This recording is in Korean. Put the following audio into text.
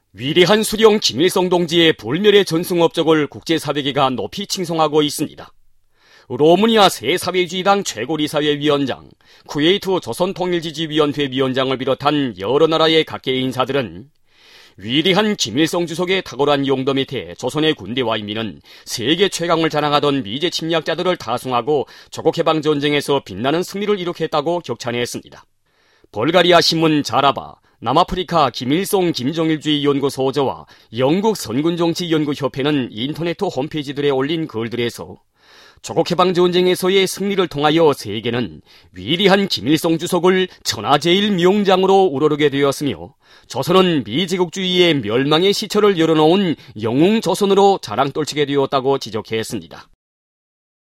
위대한 수령 김일성 동지의 불멸의 전승업적을 국제사회계가 높이 칭송하고 있습니다. 로마니아 새사회주의당 최고리사회위원장, 쿠웨이트 조선통일지지위원회 위원장을 비롯한 여러 나라의 각계 인사들은 위대한 김일성 주석의 탁월한 용도 밑에 조선의 군대와 인민은 세계 최강을 자랑하던 미제 침략자들을 타승하고 조국해방 전쟁에서 빛나는 승리를 이룩했다고 격찬했습니다. 벌가리아 신문 자라바, 남아프리카 김일성 김정일주의 연구소저와 영국 선군정치연구협회는 인터넷 홈페이지들에 올린 글들에서 조국해방 전쟁에서의 승리를 통하여 세계는 위대한 김일성 주석을 천하제일 명장으로 우러르게 되었으며 조선은 미제국주의의 멸망의 시초를 열어놓은 영웅 조선으로 자랑 떨치게 되었다고 지적했습니다.